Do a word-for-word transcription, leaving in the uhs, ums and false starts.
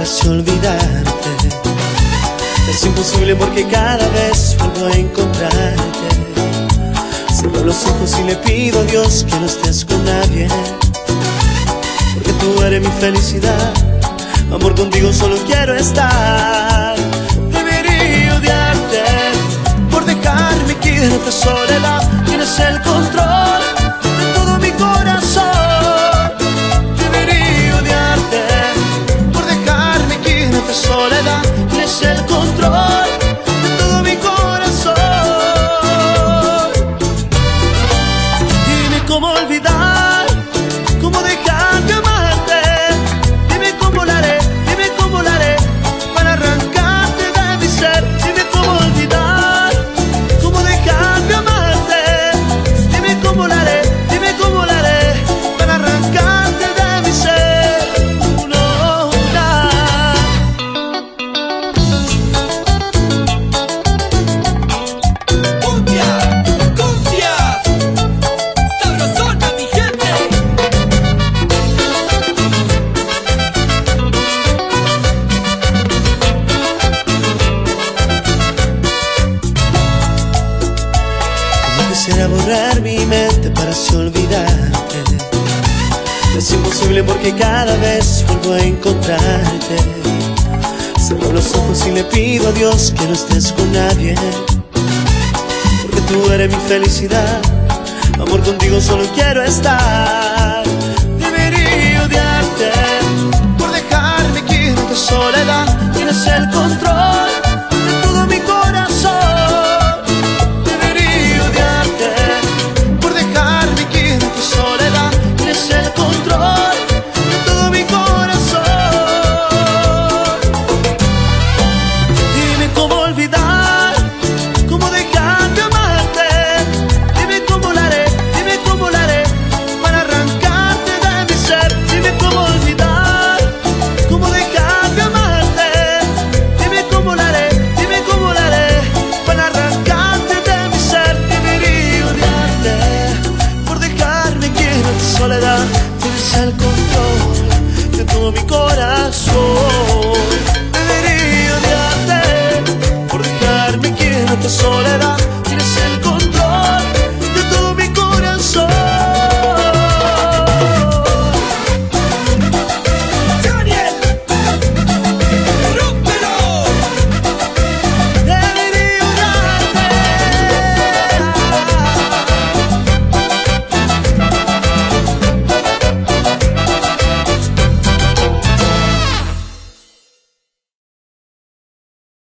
así olvidarte. Es imposible porque cada vez vuelvo a encontrarte. Cierro los ojos y le pido a Dios que no estés con nadie, porque tú eres mi felicidad. Amor, contigo solo quiero estar. Debería odiarte por dejarme aquí en esta soledad. Tienes el control de todo mi corazón. Debería odiarte por dejarme aquí en esta soledad. Tienes el control de todo mi corazón. Dime cómo olvidar, cómo dejar de amarte. Dime cómo lo haré, dime cómo lo haré para arrancarte de mi ser. Dime cómo olvidar, cómo dejar de amarte. Dime cómo lo haré, dime cómo lo haré para arrancarte de mi ser. No, nada. Cumbia, cumbia, sabrosona mi gente. Como quisiera borrar mi mente para así olvidarte. Es imposible porque cada vez vuelvo a encontrarte. Cierro los ojos y le pido a Dios que no estés con nadie, porque tú eres mi felicidad. Amor, contigo solo quiero estar. Debería odiarte por dejarme aquí en esta soledad. Tienes el control